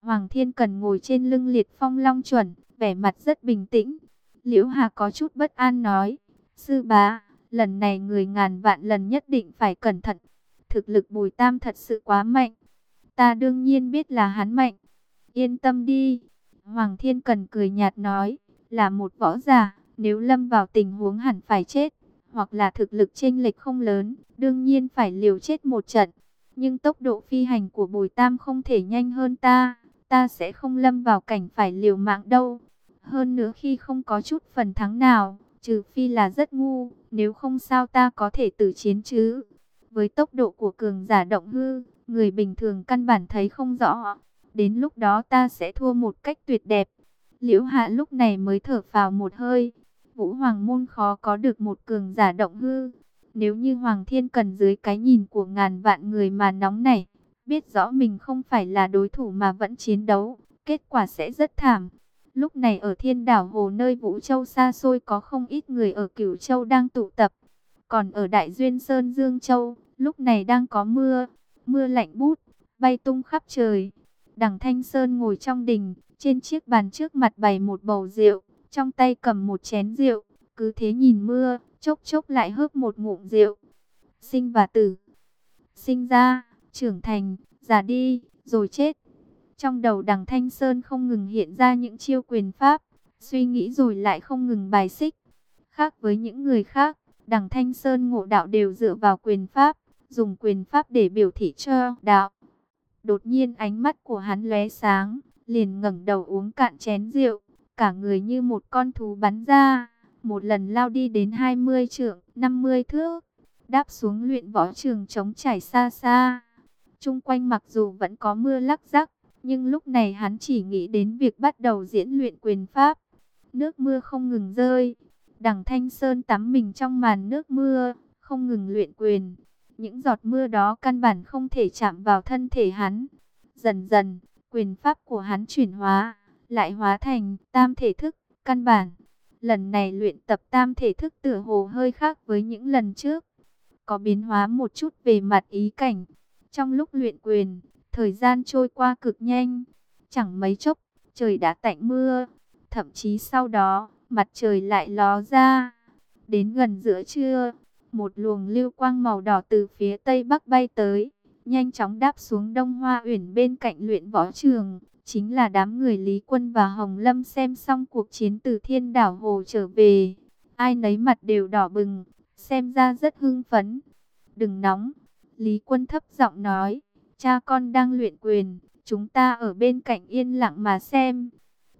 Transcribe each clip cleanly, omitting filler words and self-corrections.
Hoàng Thiên Cần ngồi trên lưng Liệt Phong Long Chuẩn, vẻ mặt rất bình tĩnh. Liễu Hà có chút bất an nói, sư bá, lần này người ngàn vạn lần nhất định phải cẩn thận. Thực lực Bùi Tam thật sự quá mạnh. Ta đương nhiên biết là hắn mạnh. Yên tâm đi. Hoàng Thiên Cần cười nhạt nói, là một võ giả, nếu lâm vào tình huống hẳn phải chết, hoặc là thực lực chênh lệch không lớn, đương nhiên phải liều chết một trận. Nhưng tốc độ phi hành của Bùi Tam không thể nhanh hơn ta sẽ không lâm vào cảnh phải liều mạng đâu. Hơn nữa khi không có chút phần thắng nào, trừ phi là rất ngu, nếu không sao ta có thể tử chiến chứ. Với tốc độ của cường giả động hư, người bình thường căn bản thấy không rõ. Đến lúc đó ta sẽ thua một cách tuyệt đẹp. Liễu Hạ lúc này mới thở phào một hơi. Vũ Hoàng môn khó có được một cường giả động hư. Nếu như Hoàng Thiên Cần dưới cái nhìn của ngàn vạn người mà nóng nảy, biết rõ mình không phải là đối thủ mà vẫn chiến đấu, kết quả sẽ rất thảm. Lúc này ở Thiên Đảo Hồ nơi Vũ Châu xa xôi có không ít người ở Cửu Châu đang tụ tập. Còn ở Đại Duyên Sơn Dương Châu, lúc này đang có mưa, mưa lạnh bút, bay tung khắp trời. Đằng Thanh Sơn ngồi trong đình, trên chiếc bàn trước mặt bày một bầu rượu, trong tay cầm một chén rượu, cứ thế nhìn mưa, chốc chốc lại hớp một ngụm rượu. Sinh và tử, sinh ra, trưởng thành, già đi, rồi chết. Trong đầu Đằng Thanh Sơn không ngừng hiện ra những chiêu quyền pháp, suy nghĩ rồi lại không ngừng bài xích. Khác với những người khác, Đằng Thanh Sơn ngộ đạo đều dựa vào quyền pháp, dùng quyền pháp để biểu thị cho đạo. Đột nhiên ánh mắt của hắn lóe sáng, liền ngẩng đầu uống cạn chén rượu, cả người như một con thú bắn ra, một lần lao đi đến 20 trượng, 50 thước, đáp xuống luyện võ trường trống trải xa xa. Chung quanh mặc dù vẫn có mưa lắc rắc, nhưng lúc này hắn chỉ nghĩ đến việc bắt đầu diễn luyện quyền pháp. Nước mưa không ngừng rơi, Đằng Thanh Sơn tắm mình trong màn nước mưa, không ngừng luyện quyền. Những giọt mưa đó căn bản không thể chạm vào thân thể hắn. Dần dần, quyền pháp của hắn chuyển hóa, lại hóa thành tam thể thức, căn bản. Lần này luyện tập tam thể thức tựa hồ hơi khác với những lần trước. Có biến hóa một chút về mặt ý cảnh. Trong lúc luyện quyền, thời gian trôi qua cực nhanh. Chẳng mấy chốc, trời đã tạnh mưa. Thậm chí sau đó, mặt trời lại ló ra. Đến gần giữa trưa, một luồng lưu quang màu đỏ từ phía tây bắc bay tới, nhanh chóng đáp xuống Đông Hoa Uyển bên cạnh luyện võ trường. Chính là đám người Lý Quân và Hồng Lâm xem xong cuộc chiến từ Thiên Đảo Hồ trở về. Ai nấy mặt đều đỏ bừng, xem ra rất hưng phấn. Đừng nóng, Lý Quân thấp giọng nói, cha con đang luyện quyền, chúng ta ở bên cạnh yên lặng mà xem.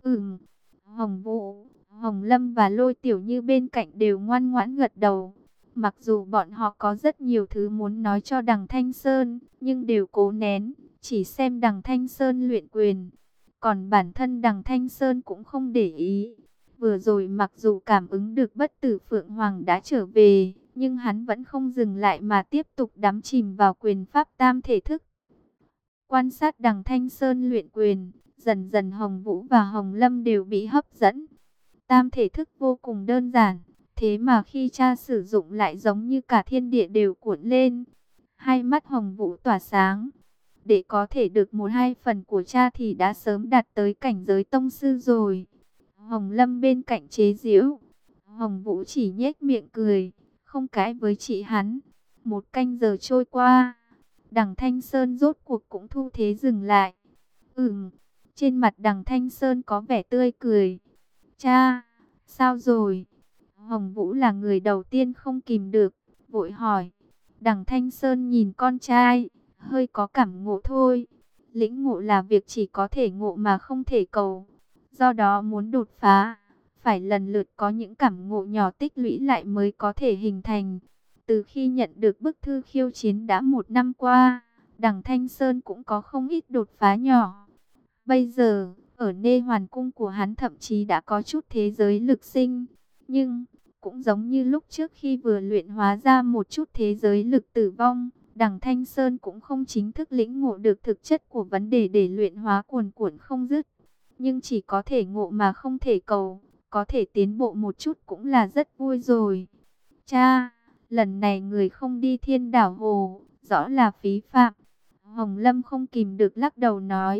Hồng Vũ, Hồng Lâm và Lôi Tiểu Như bên cạnh đều ngoan ngoãn gật đầu. Mặc dù bọn họ có rất nhiều thứ muốn nói cho Đằng Thanh Sơn, nhưng đều cố nén, chỉ xem Đằng Thanh Sơn luyện quyền. Còn bản thân Đằng Thanh Sơn cũng không để ý. Vừa rồi mặc dù cảm ứng được Bất Tử Phượng Hoàng đã trở về, nhưng hắn vẫn không dừng lại mà tiếp tục đắm chìm vào quyền pháp tam thể thức. Quan sát Đằng Thanh Sơn luyện quyền, dần dần Hồng Vũ và Hồng Lâm đều bị hấp dẫn. Tam thể thức vô cùng đơn giản, thế mà khi cha sử dụng lại giống như cả thiên địa đều cuộn lên. Hai mắt Hồng Vũ tỏa sáng. Để có thể được 1/2 phần của cha thì đã sớm đạt tới cảnh giới tông sư rồi. Hồng Lâm bên cạnh chế giễu. Hồng Vũ chỉ nhếch miệng cười, không cãi với chị hắn. 1 canh giờ trôi qua, Đằng Thanh Sơn rốt cuộc cũng thu thế dừng lại. Trên mặt Đằng Thanh Sơn có vẻ tươi cười. Cha, sao rồi? Hồng Vũ là người đầu tiên không kìm được, vội hỏi. Đằng Thanh Sơn nhìn con trai, hơi có cảm ngộ thôi. Lĩnh ngộ là việc chỉ có thể ngộ mà không thể cầu. Do đó muốn đột phá, phải lần lượt có những cảm ngộ nhỏ tích lũy lại mới có thể hình thành. Từ khi nhận được bức thư khiêu chiến đã 1 năm qua, Đằng Thanh Sơn cũng có không ít đột phá nhỏ. Bây giờ, ở Nê Hoàn Cung của hắn thậm chí đã có chút thế giới lực sinh. Nhưng, cũng giống như lúc trước khi vừa luyện hóa ra một chút thế giới lực tử vong, Đằng Thanh Sơn cũng không chính thức lĩnh ngộ được thực chất của vấn đề để luyện hóa cuồn cuộn không dứt. Nhưng chỉ có thể ngộ mà không thể cầu, có thể tiến bộ một chút cũng là rất vui rồi. Cha, lần này người không đi Thiên Đảo Hồ, rõ là phí phạm. Hồng Lâm không kìm được lắc đầu nói.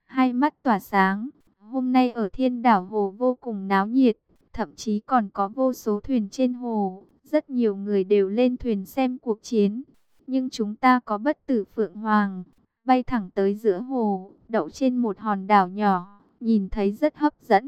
hai mắt tỏa sáng. Hôm nay ở Thiên Đảo Hồ vô cùng náo nhiệt, thậm chí còn có vô số thuyền trên hồ. Rất nhiều người đều lên thuyền xem cuộc chiến. Nhưng chúng ta có Bất Tử Phượng Hoàng, bay thẳng tới giữa hồ, đậu trên một hòn đảo nhỏ, nhìn thấy rất hấp dẫn.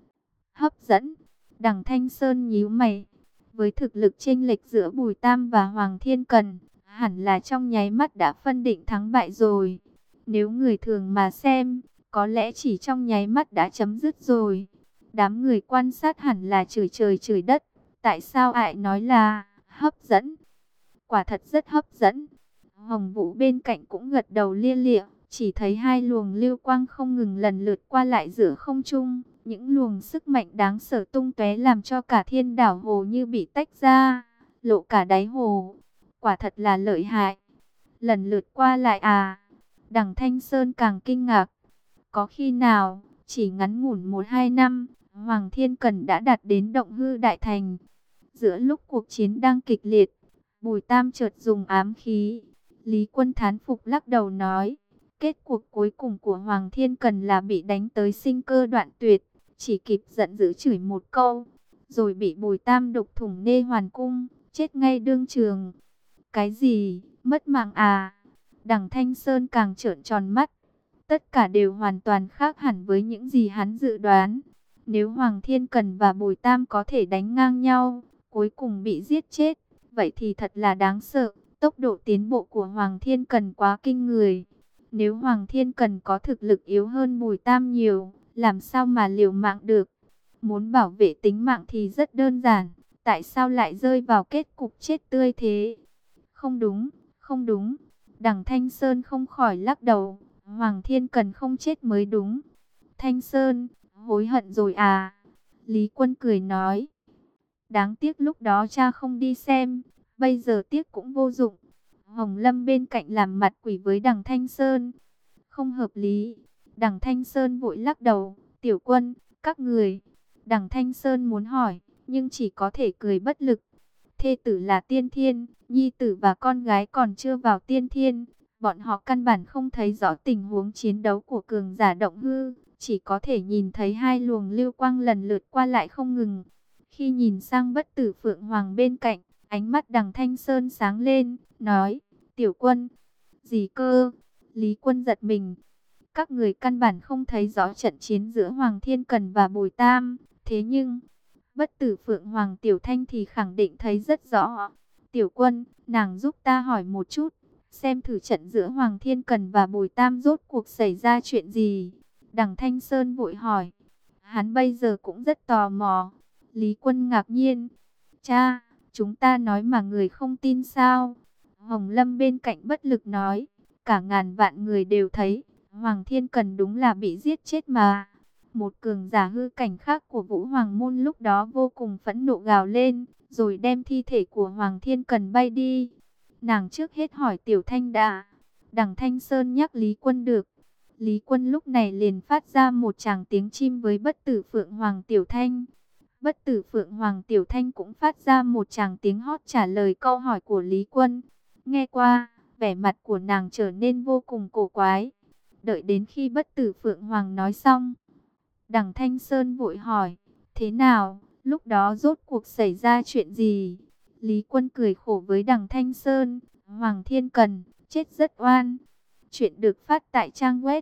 Hấp dẫn? Đằng Thanh Sơn nhíu mày. Với thực lực chênh lệch giữa Bùi Tam và Hoàng Thiên Cần, hẳn là trong nháy mắt đã phân định thắng bại rồi. Nếu người thường mà xem, có lẽ chỉ trong nháy mắt đã chấm dứt rồi. Đám người quan sát hẳn là chửi trời chửi đất. Tại sao ai nói là hấp dẫn? Quả thật rất hấp dẫn. Hồng Vũ bên cạnh cũng gật đầu lia lịa. Chỉ thấy hai luồng lưu quang không ngừng lần lượt qua lại giữa không trung. Những luồng sức mạnh đáng sợ tung tóe làm cho cả Thiên Đảo Hồ như bị tách ra, lộ cả đáy hồ. Quả thật là lợi hại. Lần lượt qua lại à? Đằng Thanh Sơn càng kinh ngạc. Có khi nào, chỉ ngắn ngủn 1-2 năm, Hoàng Thiên Cần đã đạt đến động hư đại thành. Giữa lúc cuộc chiến đang kịch liệt, Bùi Tam chợt dùng ám khí. Lý Quân thán phục lắc đầu nói, kết cuộc cuối cùng của Hoàng Thiên Cần là bị đánh tới sinh cơ đoạn tuyệt, chỉ kịp giận dữ chửi một câu, rồi bị Bùi Tam đục thủng nê hoàn cung, chết ngay đương trường. Cái gì? Mất mạng à? Đằng Thanh Sơn càng trợn tròn mắt. Tất cả đều hoàn toàn khác hẳn với những gì hắn dự đoán. Nếu Hoàng Thiên Cần và Bùi Tam có thể đánh ngang nhau, cuối cùng bị giết chết, vậy thì thật là đáng sợ. Tốc độ tiến bộ của Hoàng Thiên Cần quá kinh người. Nếu Hoàng Thiên Cần có thực lực yếu hơn Bùi Tam nhiều, làm sao mà liều mạng được? Muốn bảo vệ tính mạng thì rất đơn giản. Tại sao lại rơi vào kết cục chết tươi thế? Không đúng, không đúng. Đằng Thanh Sơn không khỏi lắc đầu. Hoàng Thiên Cần không chết mới đúng. Thanh Sơn, hối hận rồi à? Lý Quân cười nói. Đáng tiếc lúc đó cha không đi xem. Bây giờ tiếc cũng vô dụng. Hồng Lâm bên cạnh làm mặt quỷ với đằng Thanh Sơn. Không hợp lý. Đằng Thanh Sơn vội lắc đầu. Tiểu Quân, các người. Đằng Thanh Sơn muốn hỏi, nhưng chỉ có thể cười bất lực. Thê tử là tiên thiên, nhi tử và con gái còn chưa vào tiên thiên. Bọn họ căn bản không thấy rõ tình huống chiến đấu của cường giả động hư. Chỉ có thể nhìn thấy hai luồng lưu quang lần lượt qua lại không ngừng. Khi nhìn sang Bất Tử Phượng Hoàng bên cạnh, ánh mắt đằng Thanh Sơn sáng lên, nói, Tiểu Quân, gì cơ? Lý Quân giật mình. Các người căn bản không thấy rõ trận chiến giữa Hoàng Thiên Cần và Bùi Tam. Thế nhưng, Bất Tử Phượng Hoàng Tiểu Thanh thì khẳng định thấy rất rõ. Tiểu Quân, nàng giúp ta hỏi một chút, xem thử trận giữa Hoàng Thiên Cần và Bùi Tam rốt cuộc xảy ra chuyện gì. Đằng Thanh Sơn vội hỏi. Hắn bây giờ cũng rất tò mò. Lý Quân ngạc nhiên. Cha, chúng ta nói mà người không tin sao? Hồng Lâm bên cạnh bất lực nói. Cả ngàn vạn người đều thấy, Hoàng Thiên Cần đúng là bị giết chết mà. Một cường giả hư cảnh khác của Vũ Hoàng Môn lúc đó vô cùng phẫn nộ gào lên, rồi đem thi thể của Hoàng Thiên Cần bay đi. Nàng trước hết hỏi Tiểu Thanh đã. Đằng Thanh Sơn nhắc Lý Quân được. Lý Quân lúc này liền phát ra một tràng tiếng chim với Bất Tử Phượng Hoàng Tiểu Thanh. Bất Tử Phượng Hoàng Tiểu Thanh cũng phát ra một tràng tiếng hót trả lời câu hỏi của Lý Quân. Nghe qua, vẻ mặt của nàng trở nên vô cùng cổ quái. Đợi đến khi Bất Tử Phượng Hoàng nói xong, đằng Thanh Sơn vội hỏi, thế nào, lúc đó rốt cuộc xảy ra chuyện gì? Lý Quân cười khổ với đằng Thanh Sơn, Hoàng Thiên Cần, chết rất oan. Chuyện được phát tại trang web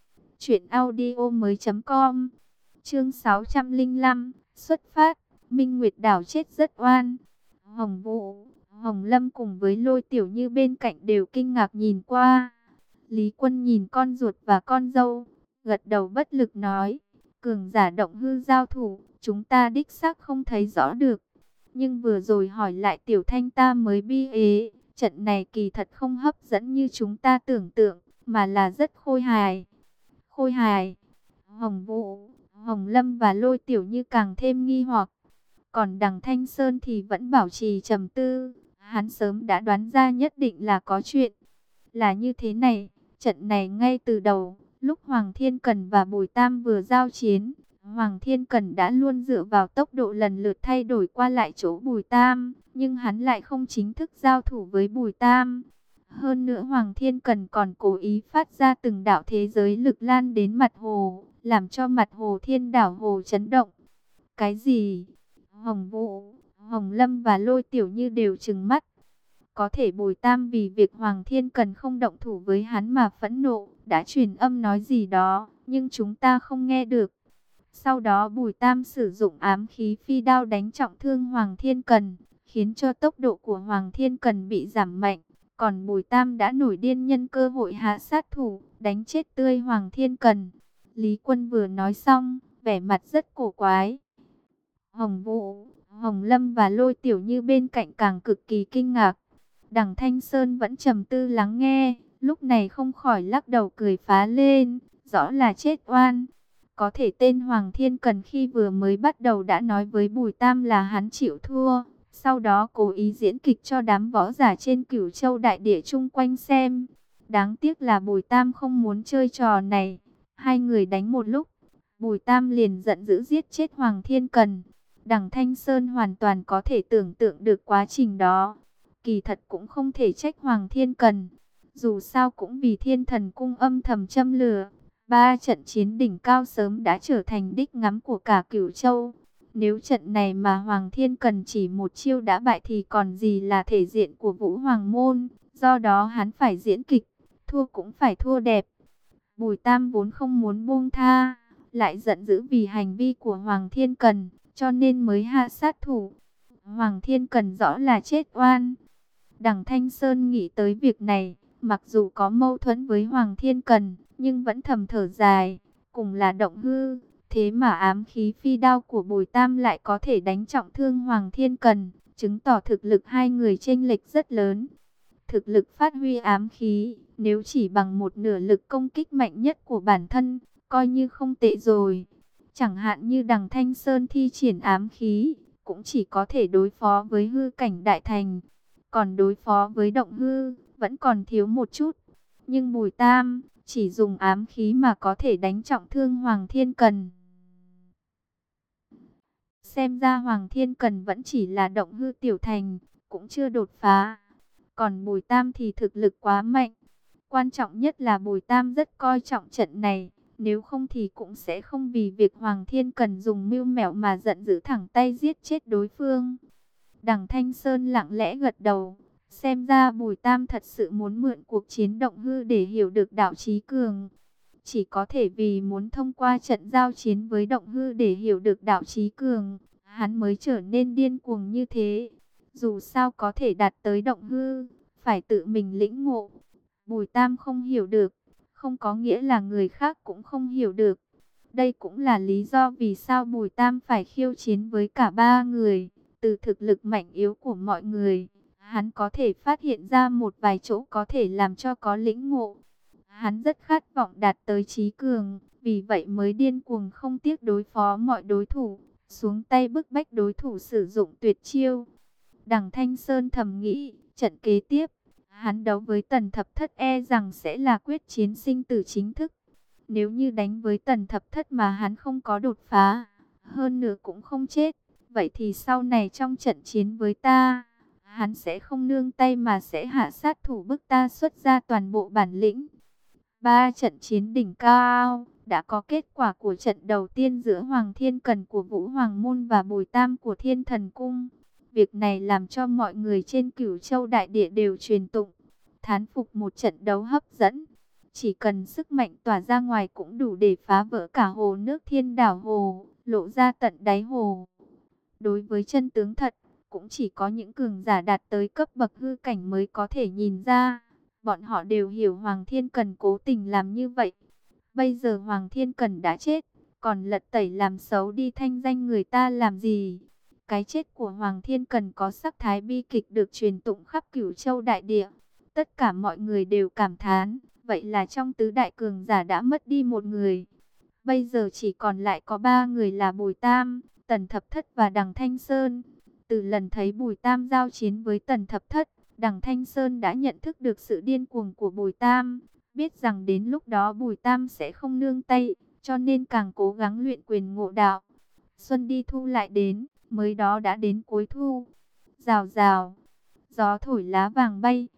truyệnaudiomoi.com. Chương 605, xuất phát, Minh Nguyệt đảo chết rất oan. Hồng Vũ, Hồng Lâm cùng với Lôi Tiểu Như bên cạnh đều kinh ngạc nhìn qua. Lý Quân nhìn con ruột và con dâu, gật đầu bất lực nói, cường giả động hư giao thủ, chúng ta đích xác không thấy rõ được. Nhưng vừa rồi hỏi lại Tiểu Thanh ta mới bi ế, trận này kỳ thật không hấp dẫn như chúng ta tưởng tượng, mà là rất khôi hài. Khôi hài? Hồng Vũ, Hồng Lâm và Lôi Tiểu Như càng thêm nghi hoặc. Còn đằng Thanh Sơn thì vẫn bảo trì trầm tư, hắn sớm đã đoán ra nhất định là có chuyện. Là như thế này, trận này ngay từ đầu, lúc Hoàng Thiên Cần và Bùi Tam vừa giao chiến, Hoàng Thiên Cần đã luôn dựa vào tốc độ lần lượt thay đổi qua lại chỗ Bùi Tam, nhưng hắn lại không chính thức giao thủ với Bùi Tam. Hơn nữa Hoàng Thiên Cần còn cố ý phát ra từng đạo thế giới lực lan đến mặt hồ, làm cho mặt hồ thiên đảo hồ chấn động. Cái gì? Hồng Vũ, Hồng Lâm và Lôi Tiểu Như đều trừng mắt. Có thể Bùi Tam vì việc Hoàng Thiên Cần không động thủ với hắn mà phẫn nộ, đã truyền âm nói gì đó, nhưng chúng ta không nghe được. Sau đó Bùi Tam sử dụng ám khí phi đao đánh trọng thương Hoàng Thiên Cần, khiến cho tốc độ của Hoàng Thiên Cần bị giảm mạnh. Còn Bùi Tam đã nổi điên nhân cơ hội hạ sát thủ, đánh chết tươi Hoàng Thiên Cần. Lý Quân vừa nói xong, vẻ mặt rất cổ quái. Hồng Vũ, Hồng Lâm và Lôi Tiểu Như bên cạnh càng cực kỳ kinh ngạc. Đằng Thanh Sơn vẫn trầm tư lắng nghe, lúc này không khỏi lắc đầu cười phá lên, rõ là chết oan. Có thể tên Hoàng Thiên Cần khi vừa mới bắt đầu đã nói với Bùi Tam là hắn chịu thua, sau đó cố ý diễn kịch cho đám võ giả trên Cửu Châu đại địa chung quanh xem. Đáng tiếc là Bùi Tam không muốn chơi trò này, hai người đánh một lúc, Bùi Tam liền giận dữ giết chết Hoàng Thiên Cần. Đằng Thanh Sơn hoàn toàn có thể tưởng tượng được quá trình đó. Kỳ thật cũng không thể trách Hoàng Thiên Cần. Dù sao cũng vì Thiên Thần Cung âm thầm châm lửa. Ba trận chiến đỉnh cao sớm đã trở thành đích ngắm của cả Cửu Châu. Nếu trận này mà Hoàng Thiên Cần chỉ một chiêu đã bại thì còn gì là thể diện của Vũ Hoàng Môn. Do đó hắn phải diễn kịch, thua cũng phải thua đẹp. Bùi Tam vốn không muốn buông tha, lại giận dữ vì hành vi của Hoàng Thiên Cần, cho nên mới hạ sát thủ. Hoàng Thiên Cần rõ là chết oan. Đằng Thanh Sơn nghĩ tới việc này, mặc dù có mâu thuẫn với Hoàng Thiên Cần, nhưng vẫn thầm thở dài, cùng là động hư, thế mà ám khí phi đao của Bùi Tam lại có thể đánh trọng thương Hoàng Thiên Cần, chứng tỏ thực lực hai người chênh lệch rất lớn. Thực lực phát huy ám khí, nếu chỉ bằng một nửa lực công kích mạnh nhất của bản thân, coi như không tệ rồi. Chẳng hạn như đằng Thanh Sơn thi triển ám khí, cũng chỉ có thể đối phó với hư cảnh đại thành. Còn đối phó với động hư, vẫn còn thiếu một chút. Nhưng Bùi Tam, chỉ dùng ám khí mà có thể đánh trọng thương Hoàng Thiên Cần. Xem ra Hoàng Thiên Cần vẫn chỉ là động hư tiểu thành, cũng chưa đột phá. Còn Bùi Tam thì thực lực quá mạnh. Quan trọng nhất là Bùi Tam rất coi trọng trận này. Nếu không thì cũng sẽ không vì việc Hoàng Thiên Cần dùng mưu mẹo mà giận dữ thẳng tay giết chết đối phương. Đằng Thanh Sơn lặng lẽ gật đầu. Xem ra Bùi Tam thật sự muốn mượn cuộc chiến động hư để hiểu được đạo trí cường. Chỉ có thể vì muốn thông qua trận giao chiến với động hư để hiểu được đạo trí cường, hắn mới trở nên điên cuồng như thế. Dù sao có thể đạt tới động hư, phải tự mình lĩnh ngộ. Bùi Tam không hiểu được, không có nghĩa là người khác cũng không hiểu được. Đây cũng là lý do vì sao Bùi Tam phải khiêu chiến với cả ba người. Từ thực lực mạnh yếu của mọi người, hắn có thể phát hiện ra một vài chỗ có thể làm cho có lĩnh ngộ. Hắn rất khát vọng đạt tới trí cường, vì vậy mới điên cuồng không tiếc đối phó mọi đối thủ, xuống tay bức bách đối thủ sử dụng tuyệt chiêu. Đằng Thanh Sơn thầm nghĩ, trận kế tiếp, hắn đấu với Tần Thập Thất e rằng sẽ là quyết chiến sinh tử chính thức. Nếu như đánh với Tần Thập Thất mà hắn không có đột phá, hơn nữa cũng không chết, vậy thì sau này trong trận chiến với ta, hắn sẽ không nương tay mà sẽ hạ sát thủ bức ta xuất ra toàn bộ bản lĩnh. Ba trận chiến đỉnh cao, đã có kết quả của trận đầu tiên giữa Hoàng Thiên Cần của Vũ Hoàng Môn và Bùi Tam của Thiên Thần Cung. Việc này làm cho mọi người trên Cửu Châu đại địa đều truyền tụng, thán phục một trận đấu hấp dẫn. Chỉ cần sức mạnh tỏa ra ngoài cũng đủ để phá vỡ cả hồ nước Thiên Đảo Hồ, lộ ra tận đáy hồ. Đối với chân tướng thật, cũng chỉ có những cường giả đạt tới cấp bậc hư cảnh mới có thể nhìn ra. Bọn họ đều hiểu Hoàng Thiên Cần cố tình làm như vậy. Bây giờ Hoàng Thiên Cần đã chết, còn lật tẩy làm xấu đi thanh danh người ta làm gì? Cái chết của Hoàng Thiên Cần có sắc thái bi kịch được truyền tụng khắp Cửu Châu đại địa. Tất cả mọi người đều cảm thán, vậy là trong tứ đại cường giả đã mất đi một người. Bây giờ chỉ còn lại có ba người là Bùi Tam, Tần Thập Thất và Đằng Thanh Sơn. Từ lần thấy Bùi Tam giao chiến với Tần Thập Thất, Đằng Thanh Sơn đã nhận thức được sự điên cuồng của Bùi Tam, biết rằng đến lúc đó Bùi Tam sẽ không nương tay, cho nên càng cố gắng luyện quyền ngộ đạo. Xuân đi thu lại đến, mới đó đã đến cuối thu. Rào rào, gió thổi lá vàng bay.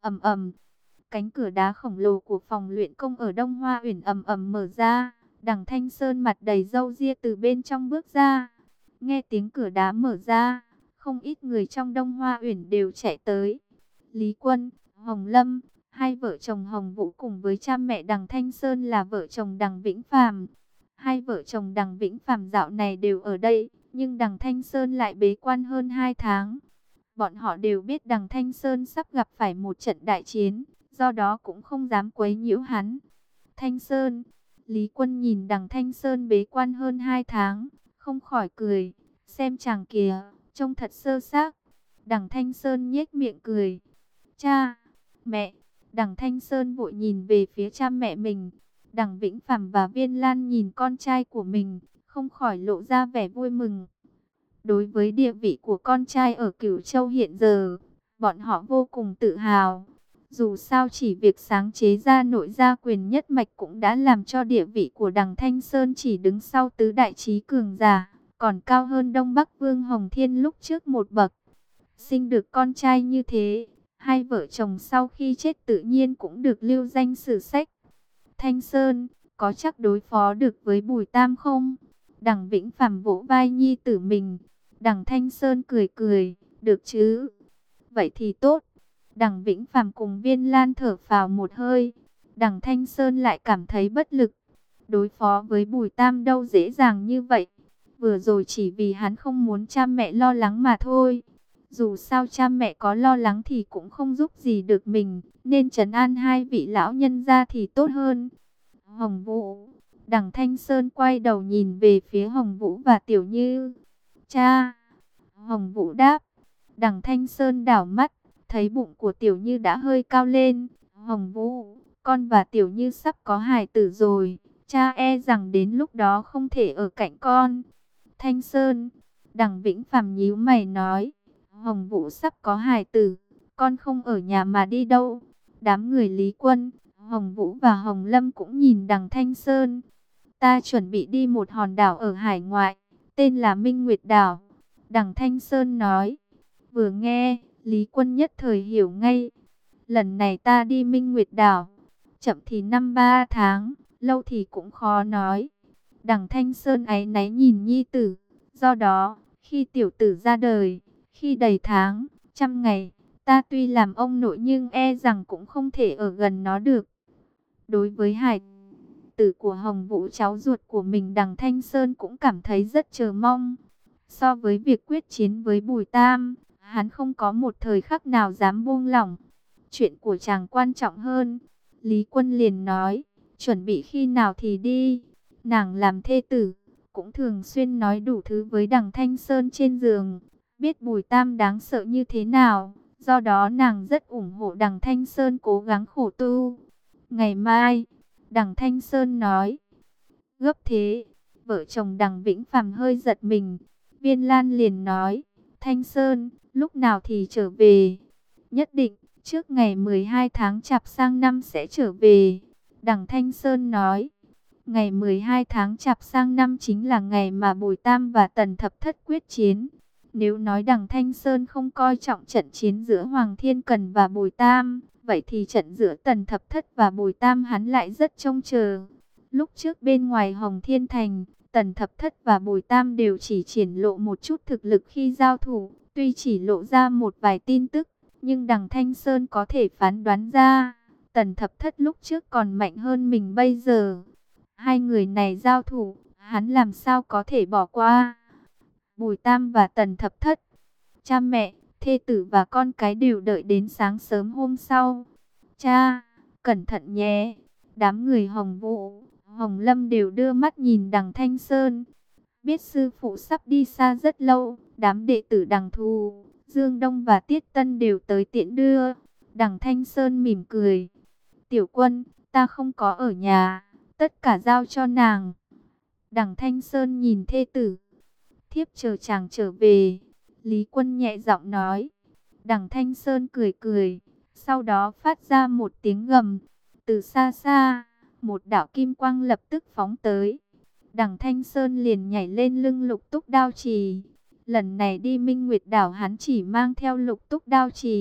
ầm ầm. Cánh cửa đá khổng lồ của phòng luyện công ở Đông Hoa Uyển ầm ầm mở ra. Đằng Thanh Sơn mặt đầy râu ria từ bên trong bước ra. Nghe tiếng cửa đá mở ra, không ít người trong Đông Hoa Uyển đều chạy tới. Lý Quân, Hồng Lâm, hai vợ chồng Hồng Vũ cùng với cha mẹ Đằng Thanh Sơn là vợ chồng Đằng Vĩnh Phàm. Hai vợ chồng Đằng Vĩnh Phàm dạo này đều ở đây, nhưng Đằng Thanh Sơn lại bế quan hơn 2 tháng. Bọn họ đều biết Đằng Thanh Sơn sắp gặp phải một trận đại chiến, do đó cũng không dám quấy nhiễu hắn. Thanh Sơn, Lý Quân nhìn Đằng Thanh Sơn bế quan hơn 2 tháng, không khỏi cười, xem chàng kìa, trông thật sơ xác. Đằng Thanh Sơn nhếch miệng cười. Cha, mẹ. Đằng Thanh Sơn vội nhìn về phía cha mẹ mình. Đằng Vĩnh Phàm và Viên Lan nhìn con trai của mình, không khỏi lộ ra vẻ vui mừng. Đối với địa vị của con trai ở Cửu Châu hiện giờ, bọn họ vô cùng tự hào. Dù sao chỉ việc sáng chế ra nội gia quyền nhất mạch cũng đã làm cho địa vị của Đằng Thanh Sơn chỉ đứng sau tứ đại chí cường giả, còn cao hơn Đông Bắc Vương Hồng Thiên lúc trước một bậc. Sinh được con trai như thế, hai vợ chồng sau khi chết tự nhiên cũng được lưu danh sử sách. Thanh Sơn, có chắc đối phó được với Bùi Tam không? Đằng Vĩnh Phàm vỗ vai nhi tử mình. Đằng Thanh Sơn cười cười, được chứ? Vậy thì tốt. Đằng Vĩnh Phàm cùng Viên Lan thở phào một hơi. Đằng Thanh Sơn lại cảm thấy bất lực. Đối phó với Bùi Tam đâu dễ dàng như vậy. Vừa rồi chỉ vì hắn không muốn cha mẹ lo lắng mà thôi. Dù sao cha mẹ có lo lắng thì cũng không giúp gì được mình, nên trấn an hai vị lão nhân ra thì tốt hơn. Hồng Vũ, Đằng Thanh Sơn quay đầu nhìn về phía Hồng Vũ và Tiểu Như. Cha, Hồng Vũ đáp. Đằng Thanh Sơn đảo mắt, thấy bụng của Tiểu Như đã hơi cao lên. Hồng Vũ, con và Tiểu Như sắp có hài tử rồi, cha e rằng đến lúc đó không thể ở cạnh con. Thanh Sơn, Đằng Vĩnh Phàm nhíu mày nói. Hồng Vũ sắp có hài tử, con không ở nhà mà đi đâu? Đám người Lý Quân, Hồng Vũ và Hồng Lâm cũng nhìn Đằng Thanh Sơn. Ta chuẩn bị đi một hòn đảo ở hải ngoại, tên là Minh Nguyệt Đảo. Đằng Thanh Sơn nói. Vừa nghe, Lý Quân nhất thời hiểu ngay. Lần này ta đi Minh Nguyệt Đảo, chậm thì 5-3 tháng, lâu thì cũng khó nói. Đằng Thanh Sơn áy náy nhìn nhi tử. Do đó, khi tiểu tử ra đời, khi đầy tháng, 100 ngày, ta tuy làm ông nội nhưng e rằng cũng không thể ở gần nó được. Đối với hài tử của Hồng Vũ cháu ruột của mình, Đằng Thanh Sơn cũng cảm thấy rất chờ mong. So với việc quyết chiến với Bùi Tam, hắn không có một thời khắc nào dám buông lỏng. Chuyện của chàng quan trọng hơn. Lý Quân liền nói, chuẩn bị khi nào thì đi. Nàng làm thê tử, cũng thường xuyên nói đủ thứ với Đằng Thanh Sơn trên giường. Biết Bùi Tam đáng sợ như thế nào, do đó nàng rất ủng hộ Đằng Thanh Sơn cố gắng khổ tu. Ngày mai, Đằng Thanh Sơn nói. Gấp thế, vợ chồng Đằng Vĩnh Phàm hơi giật mình. Viên Lan liền nói, Thanh Sơn, lúc nào thì trở về? Nhất định, trước ngày 12 tháng Chạp sang năm sẽ trở về. Đằng Thanh Sơn nói, ngày 12 tháng Chạp sang năm chính là ngày mà Bùi Tam và Tần Thập Thất quyết chiến. Nếu nói Đằng Thanh Sơn không coi trọng trận chiến giữa Hoàng Thiên Cần và Bùi Tam, vậy thì trận giữa Tần Thập Thất và Bùi Tam hắn lại rất trông chờ. Lúc trước bên ngoài Hồng Thiên Thành, Tần Thập Thất và Bùi Tam đều chỉ triển lộ một chút thực lực khi giao thủ. Tuy chỉ lộ ra một vài tin tức, nhưng Đằng Thanh Sơn có thể phán đoán ra, Tần Thập Thất lúc trước còn mạnh hơn mình bây giờ. Hai người này giao thủ, hắn làm sao có thể bỏ qua? Bùi Tam và Tần Thập Thất, cha mẹ, thê tử và con cái đều đợi đến sáng sớm hôm sau. Cha, cẩn thận nhé. Đám người Hồng Vũ, Hồng Lâm đều đưa mắt nhìn Đằng Thanh Sơn. Biết sư phụ sắp đi xa rất lâu, đám đệ tử Đằng Thù, Dương Đông và Tiết Tân đều tới tiễn đưa. Đằng Thanh Sơn mỉm cười. Tiểu Quân, ta không có ở nhà, tất cả giao cho nàng. Đằng Thanh Sơn nhìn thê tử. Thiếp chờ chàng trở về. Lý Quân nhẹ giọng nói. Đằng Thanh Sơn cười cười, sau đó phát ra một tiếng gầm. Từ xa xa, một đạo kim quang lập tức phóng tới. Đằng Thanh Sơn liền nhảy lên lưng Lục Túc Đao Trì. Lần này đi Minh Nguyệt Đảo hắn chỉ mang theo Lục Túc Đao Trì,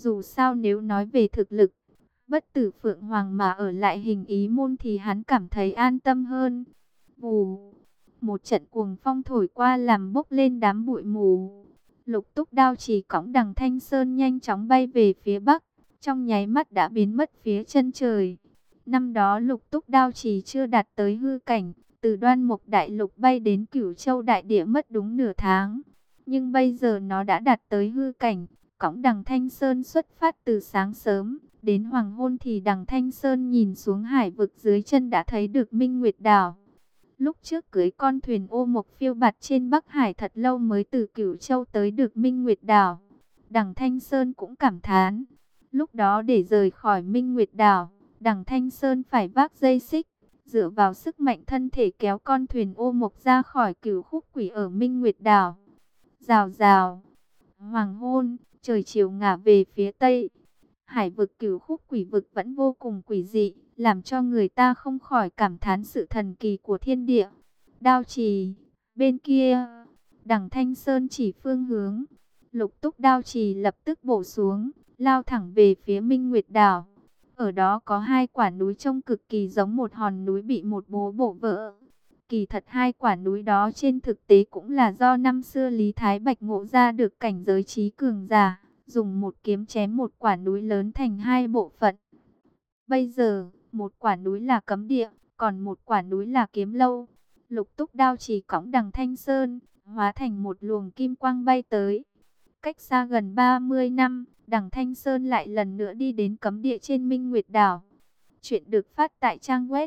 Dù sao nếu nói về thực lực, Bất Tử Phượng Hoàng mà ở lại Hình Ý môn thì hắn cảm thấy an tâm hơn. Vù, một trận cuồng phong thổi qua làm bốc lên đám bụi mù. Lục Túc Đao chỉ cõng Đằng Thanh Sơn nhanh chóng bay về phía bắc, trong nháy mắt đã biến mất phía chân trời. Năm đó Lục Túc Đao chỉ chưa đạt tới hư cảnh, từ Đoan Mục Đại Lục bay đến Cửu Châu Đại Địa mất đúng nửa tháng. Nhưng bây giờ nó đã đạt tới hư cảnh, cõng Đằng Thanh Sơn xuất phát từ sáng sớm. Đến hoàng hôn thì Đằng Thanh Sơn nhìn xuống hải vực dưới chân đã thấy được Minh Nguyệt Đảo. Lúc trước cưới con thuyền ô mộc phiêu bạt trên Bắc Hải thật lâu mới từ Cửu Châu tới được Minh Nguyệt Đảo. Đằng Thanh Sơn cũng cảm thán. Lúc đó để rời khỏi Minh Nguyệt Đảo, Đằng Thanh Sơn phải vác dây xích, dựa vào sức mạnh thân thể kéo con thuyền ô mộc ra khỏi Cửu Khúc Quỷ ở Minh Nguyệt Đảo. Rào rào, hoàng hôn, trời chiều ngả về phía tây. Hải vực Cửu Khúc Quỷ vực vẫn vô cùng quỷ dị, làm cho người ta không khỏi cảm thán sự thần kỳ của thiên địa. Đao trì, bên kia, Đằng Thanh Sơn chỉ phương hướng. Lục Túc Đao trì lập tức bổ xuống, lao thẳng về phía Minh Nguyệt Đảo. Ở đó có hai quả núi trông cực kỳ giống một hòn núi bị một bố bổ vỡ. Kỳ thật hai quả núi đó trên thực tế cũng là do năm xưa Lý Thái Bạch ngộ ra được cảnh giới trí cường giả, dùng một kiếm chém một quả núi lớn thành hai bộ phận. Bây giờ, một quả núi là cấm địa, còn một quả núi là kiếm lâu. Lục Túc Đao chỉ cõng Đằng Thanh Sơn, hóa thành một luồng kim quang bay tới. Cách xa gần 30 năm, Đằng Thanh Sơn lại lần nữa đi đến cấm địa trên Minh Nguyệt Đảo. Chuyện được phát tại trang web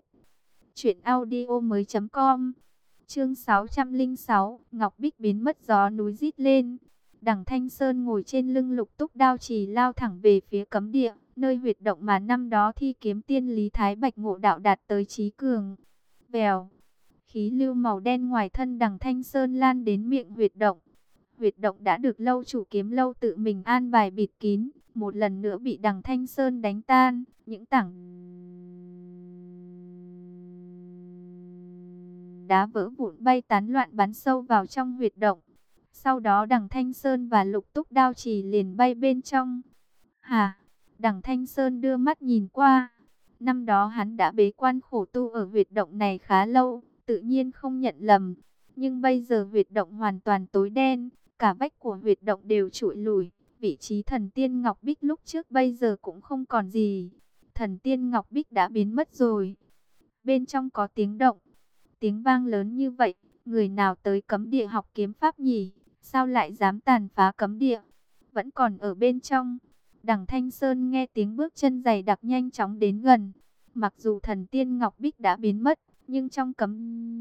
truyệnaudiomoi.com. Chương 606, Ngọc Bích biến mất gió núi rít lên. Đằng Thanh Sơn ngồi trên lưng Lục Túc Đao chỉ lao thẳng về phía cấm địa, nơi huyệt động mà năm đó Thi Kiếm Tiên Lý Thái Bạch ngộ đạo đạt tới chí cường. Vèo, khí lưu màu đen ngoài thân Đằng Thanh Sơn lan đến miệng huyệt động. Huyệt động đã được lâu chủ Kiếm lâu tự mình an bài bịt kín, một lần nữa bị Đằng Thanh Sơn đánh tan. Những tảng đá vỡ vụn bay tán loạn bắn sâu vào trong huyệt động. Sau đó Đằng Thanh Sơn và Lục Túc Đao chỉ liền bay bên trong. Hả? Đằng Thanh Sơn đưa mắt nhìn qua. Năm đó hắn đã bế quan khổ tu ở huyệt động này khá lâu, tự nhiên không nhận lầm. Nhưng bây giờ huyệt động hoàn toàn tối đen, cả vách của huyệt động đều trụi lủi. Vị trí thần tiên Ngọc Bích lúc trước bây giờ cũng không còn gì. Thần tiên Ngọc Bích đã biến mất rồi. Bên trong có tiếng động, tiếng vang lớn như vậy, người nào tới cấm địa học kiếm pháp nhỉ? Sao lại dám tàn phá cấm địa? Vẫn còn ở bên trong. Đằng Thanh Sơn nghe tiếng bước chân dày đặc nhanh chóng đến gần. Mặc dù thần tiên Ngọc Bích đã biến mất, nhưng trong cấm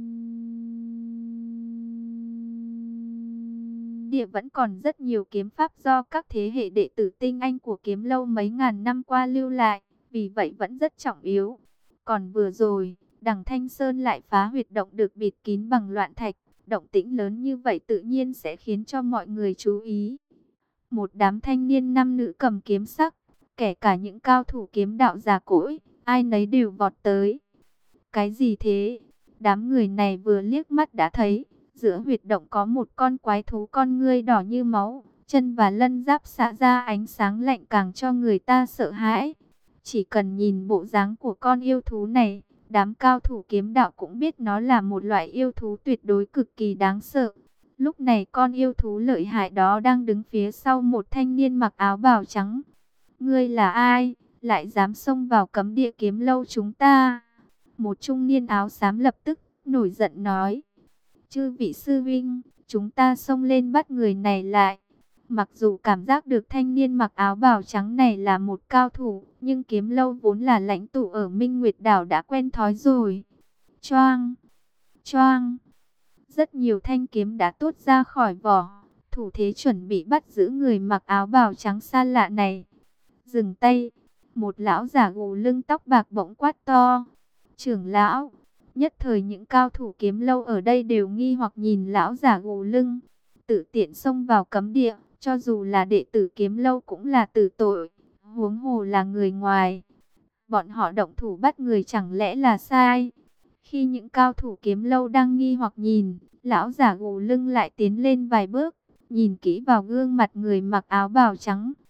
địa vẫn còn rất nhiều kiếm pháp do các thế hệ đệ tử tinh anh của Kiếm lâu mấy ngàn năm qua lưu lại, vì vậy vẫn rất trọng yếu. Còn vừa rồi, Đằng Thanh Sơn lại phá huyệt động được bịt kín bằng loạn thạch. Động tĩnh lớn như vậy tự nhiên sẽ khiến cho mọi người chú ý. Một đám thanh niên nam nữ cầm kiếm sắc, kể cả những cao thủ kiếm đạo già cỗi, ai nấy đều vọt tới. Cái gì thế? Đám người này vừa liếc mắt đã thấy, giữa huyệt động có một con quái thú con ngươi đỏ như máu, chân và lân giáp xạ ra ánh sáng lạnh càng cho người ta sợ hãi. Chỉ cần nhìn bộ dáng của con yêu thú này, đám cao thủ kiếm đạo cũng biết nó là một loại yêu thú tuyệt đối cực kỳ đáng sợ. Lúc này con yêu thú lợi hại đó đang đứng phía sau một thanh niên mặc áo bào trắng. Ngươi là ai, lại dám xông vào cấm địa Kiếm lâu chúng ta? Một trung niên áo xám lập tức nổi giận nói. Chư vị sư vinh, chúng ta xông lên bắt người này lại. Mặc dù cảm giác được thanh niên mặc áo bào trắng này là một cao thủ, nhưng Kiếm lâu vốn là lãnh tụ ở Minh Nguyệt Đảo đã quen thói rồi. Choang, choang. Rất nhiều thanh kiếm đã tuốt ra khỏi vỏ, thủ thế chuẩn bị bắt giữ người mặc áo bào trắng xa lạ này. Dừng tay, một lão giả gù lưng tóc bạc bỗng quát to. Trưởng lão, nhất thời những cao thủ Kiếm lâu ở đây đều nghi hoặc nhìn lão giả gù lưng. Tự tiện xông vào cấm địa, cho dù là đệ tử Kiếm lâu cũng là tử tội, huống hồ là người ngoài. Bọn họ động thủ bắt người chẳng lẽ là sai? Khi những cao thủ Kiếm lâu đang nghi hoặc nhìn, lão giả gù lưng lại tiến lên vài bước, nhìn kỹ vào gương mặt người mặc áo bào trắng.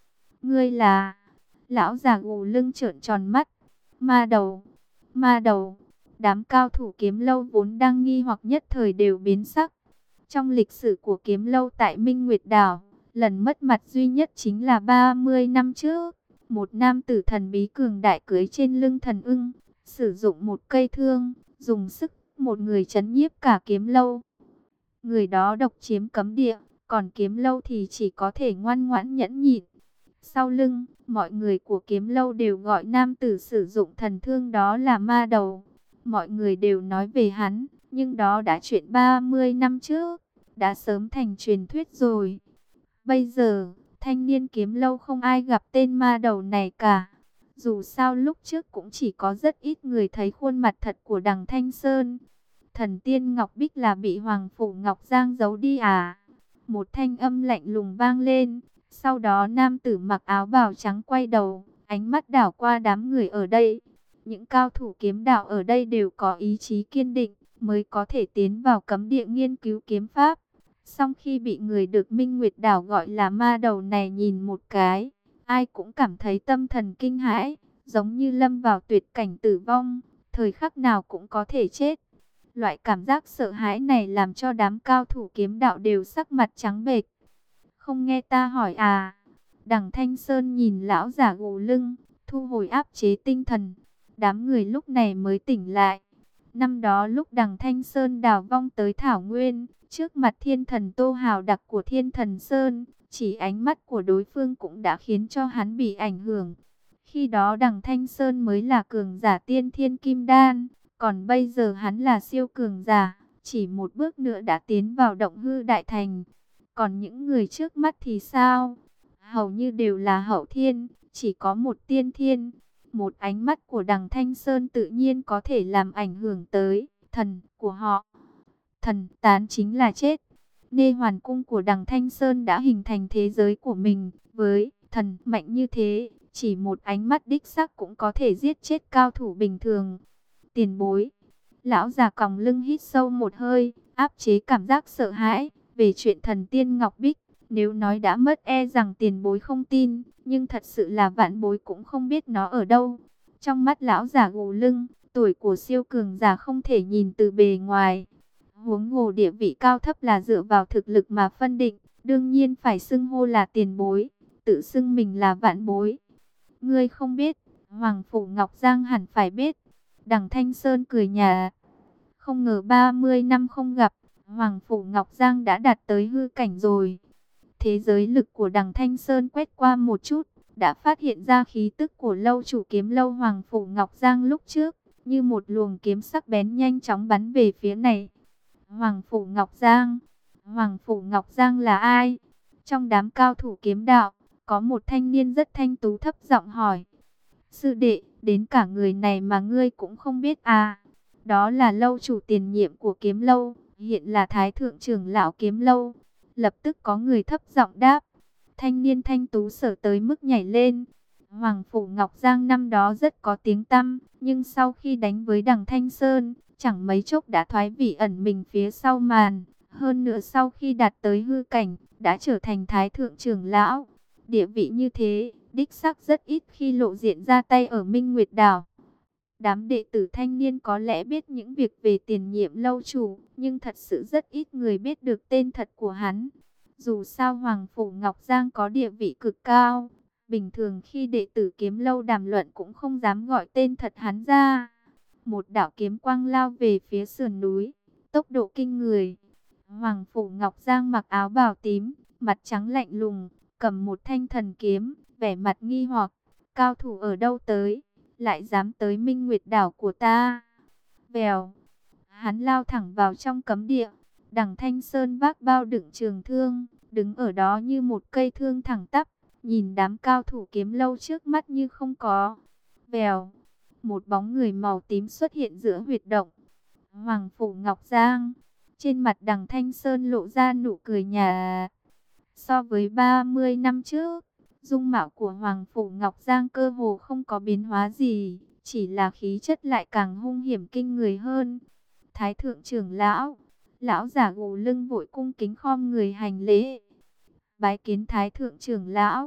Ngươi là... Lão già gù lưng trợn tròn mắt. Ma đầu, ma đầu. Đám cao thủ kiếm lâu vốn đang nghi hoặc nhất thời đều biến sắc. Trong lịch sử của kiếm lâu tại Minh Nguyệt Đảo, lần mất mặt duy nhất chính là 30 năm trước. Một nam tử thần bí cường đại cưỡi trên lưng thần ưng, sử dụng một cây thương, dùng sức một người trấn nhiếp cả kiếm lâu. Người đó độc chiếm cấm địa, còn kiếm lâu thì chỉ có thể ngoan ngoãn nhẫn nhịn. Sau lưng, mọi người của kiếm lâu đều gọi nam tử sử dụng thần thương đó là ma đầu. Mọi người đều nói về hắn, nhưng đó đã chuyện 30 năm trước, đã sớm thành truyền thuyết rồi. Bây giờ, thanh niên kiếm lâu không ai gặp tên ma đầu này cả. Dù sao lúc trước cũng chỉ có rất ít người thấy khuôn mặt thật của Đằng Thanh Sơn. Thần tiên Ngọc Bích là bị Hoàng Phủ Ngọc Giang giấu đi à? Một thanh âm lạnh lùng vang lên. Sau đó nam tử mặc áo bào trắng quay đầu, ánh mắt đảo qua đám người ở đây. Những cao thủ kiếm đạo ở đây đều có ý chí kiên định, mới có thể tiến vào cấm địa nghiên cứu kiếm pháp. Song khi bị người được Minh Nguyệt Đảo gọi là ma đầu này nhìn một cái, ai cũng cảm thấy tâm thần kinh hãi, giống như lâm vào tuyệt cảnh tử vong, thời khắc nào cũng có thể chết. Loại cảm giác sợ hãi này làm cho đám cao thủ kiếm đạo đều sắc mặt trắng bệch. Không nghe ta hỏi à? Đằng Thanh Sơn nhìn lão giả gù lưng, thu hồi áp chế tinh thần. Đám người lúc này mới tỉnh lại. Năm đó lúc Đằng Thanh Sơn đào vong tới Thảo Nguyên, trước mặt thiên thần Tô Hào Đặc của Thiên Thần Sơn, chỉ ánh mắt của đối phương cũng đã khiến cho hắn bị ảnh hưởng. Khi đó Đằng Thanh Sơn mới là cường giả tiên thiên kim đan, còn bây giờ hắn là siêu cường giả, chỉ một bước nữa đã tiến vào động hư đại thành. Còn những người trước mắt thì sao? Hầu như đều là hậu thiên, chỉ có một tiên thiên. Một ánh mắt của Đằng Thanh Sơn tự nhiên có thể làm ảnh hưởng tới thần của họ. Thần tán chính là chết. Nê Hoàn Cung của Đằng Thanh Sơn đã hình thành thế giới của mình. Với thần mạnh như thế, chỉ một ánh mắt đích xác cũng có thể giết chết cao thủ bình thường. Tiền bối. Lão già còng lưng hít sâu một hơi, áp chế cảm giác sợ hãi. Về chuyện thần tiên Ngọc Bích, nếu nói đã mất e rằng tiền bối không tin, nhưng thật sự là vạn bối cũng không biết nó ở đâu. Trong mắt lão giả gù lưng, tuổi của siêu cường giả không thể nhìn từ bề ngoài. Huống hồ địa vị cao thấp là dựa vào thực lực mà phân định, đương nhiên phải xưng hô là tiền bối, tự xưng mình là vạn bối. Ngươi không biết, Hoàng Phủ Ngọc Giang hẳn phải biết. Đằng Thanh Sơn cười nhạt, không ngờ 30 năm không gặp, Hoàng Phủ Ngọc Giang đã đạt tới hư cảnh rồi. Thế giới lực của Đằng Thanh Sơn quét qua một chút, đã phát hiện ra khí tức của lâu chủ kiếm lâu Hoàng Phủ Ngọc Giang lúc trước, như một luồng kiếm sắc bén nhanh chóng bắn về phía này. Hoàng Phủ Ngọc Giang, Hoàng Phủ Ngọc Giang là ai? Trong đám cao thủ kiếm đạo, có một thanh niên rất thanh tú thấp giọng hỏi. Sư đệ, đến cả người này mà ngươi cũng không biết à? Đó là lâu chủ tiền nhiệm của kiếm lâu, hiện là thái thượng trưởng lão kiếm lâu. Lập tức có người thấp giọng đáp. Thanh niên thanh tú sở tới mức nhảy lên. Hoàng Phủ Ngọc Giang năm đó rất có tiếng tăm, nhưng sau khi đánh với Đằng Thanh Sơn, chẳng mấy chốc đã thoái vị ẩn mình phía sau màn. Hơn nữa sau khi đạt tới hư cảnh, đã trở thành thái thượng trưởng lão. Địa vị như thế, đích xác rất ít khi lộ diện ra tay ở Minh Nguyệt Đảo. Đám đệ tử thanh niên có lẽ biết những việc về tiền nhiệm lâu chủ, nhưng thật sự rất ít người biết được tên thật của hắn. Dù sao Hoàng Phủ Ngọc Giang có địa vị cực cao, bình thường khi đệ tử kiếm lâu đàm luận cũng không dám gọi tên thật hắn ra. Một đạo kiếm quang lao về phía sườn núi, tốc độ kinh người. Hoàng Phủ Ngọc Giang mặc áo bào tím, mặt trắng lạnh lùng, cầm một thanh thần kiếm, vẻ mặt nghi hoặc, cao thủ ở đâu tới, lại dám tới Minh Nguyệt Đảo của ta. Vèo, hắn lao thẳng vào trong cấm địa. Đằng Thanh Sơn vác bao đựng trường thương, đứng ở đó như một cây thương thẳng tắp, nhìn đám cao thủ kiếm lâu trước mắt như không có. Vèo, một bóng người màu tím xuất hiện giữa huyệt động. Hoàng Phủ Ngọc Giang, trên mặt Đằng Thanh Sơn lộ ra nụ cười nhạt. So với 30 năm trước, dung mạo của Hoàng Phủ Ngọc Giang cơ hồ không có biến hóa gì, chỉ là khí chất lại càng hung hiểm kinh người hơn. Thái thượng trưởng lão, lão giả gù lưng vội cung kính khom người hành lễ. Bái kiến Thái thượng trưởng lão.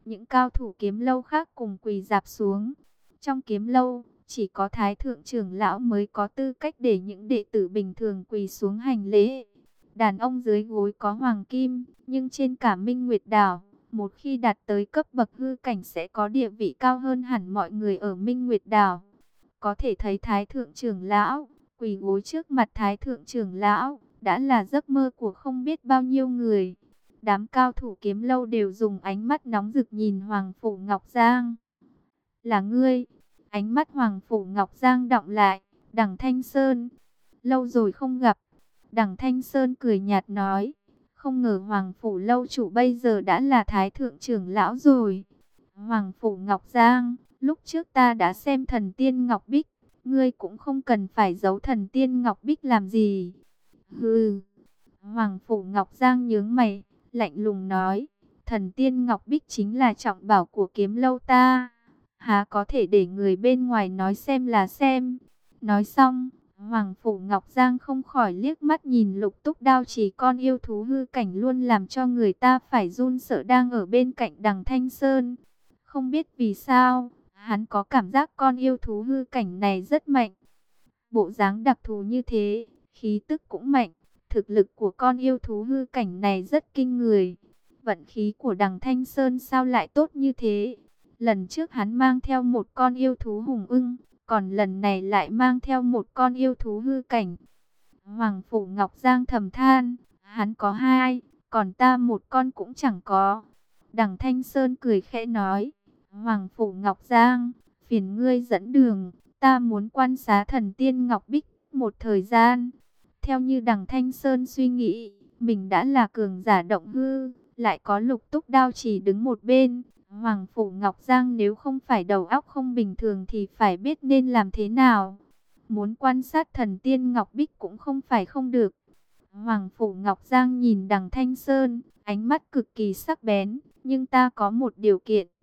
Những cao thủ kiếm lâu khác cùng quỳ rạp xuống. Trong kiếm lâu, chỉ có Thái thượng trưởng lão mới có tư cách để những đệ tử bình thường quỳ xuống hành lễ. Đàn ông dưới gối có hoàng kim, nhưng trên cả Minh Nguyệt Đảo, một khi đạt tới cấp bậc hư cảnh sẽ có địa vị cao hơn hẳn mọi người ở Minh Nguyệt Đảo. Có thể thấy Thái thượng trưởng lão, quỳ gối trước mặt Thái thượng trưởng lão, đã là giấc mơ của không biết bao nhiêu người. Đám cao thủ kiếm lâu đều dùng ánh mắt nóng rực nhìn Hoàng Phủ Ngọc Giang. Là ngươi? Ánh mắt Hoàng Phủ Ngọc Giang đọng lại. Đằng Thanh Sơn, lâu rồi không gặp. Đằng Thanh Sơn cười nhạt nói, không ngờ Hoàng Phủ lâu chủ bây giờ đã là Thái thượng trưởng lão rồi. Hoàng Phủ Ngọc Giang, lúc trước ta đã xem thần tiên Ngọc Bích, ngươi cũng không cần phải giấu thần tiên Ngọc Bích làm gì. Hừ. Hoàng Phủ Ngọc Giang nhướng mày, lạnh lùng nói, thần tiên Ngọc Bích chính là trọng bảo của kiếm lâu ta, há có thể để người bên ngoài nói xem là xem. Nói xong, Hoàng Phủ Ngọc Giang không khỏi liếc mắt nhìn Lục Túc Đao Chỉ, con yêu thú hư cảnh luôn làm cho người ta phải run sợ đang ở bên cạnh Đằng Thanh Sơn. Không biết vì sao, hắn có cảm giác con yêu thú hư cảnh này rất mạnh. Bộ dáng đặc thù như thế, khí tức cũng mạnh. Thực lực của con yêu thú hư cảnh này rất kinh người. Vận khí của Đằng Thanh Sơn sao lại tốt như thế? Lần trước hắn mang theo một con yêu thú hùng ưng, còn lần này lại mang theo một con yêu thú hư cảnh. Hoàng Phủ Ngọc Giang thầm than, hắn có hai, còn ta một con cũng chẳng có. Đằng Thanh Sơn cười khẽ nói, Hoàng Phủ Ngọc Giang, phiền ngươi dẫn đường, ta muốn quan sát thần tiên Ngọc Bích một thời gian. Theo như Đằng Thanh Sơn suy nghĩ, mình đã là cường giả động hư, lại có Lục Túc Đao Chỉ đứng một bên. Hoàng Phủ Ngọc Giang nếu không phải đầu óc không bình thường thì phải biết nên làm thế nào. Muốn quan sát thần tiên Ngọc Bích cũng không phải không được. Hoàng Phủ Ngọc Giang nhìn Đằng Thanh Sơn, ánh mắt cực kỳ sắc bén, nhưng ta có một điều kiện.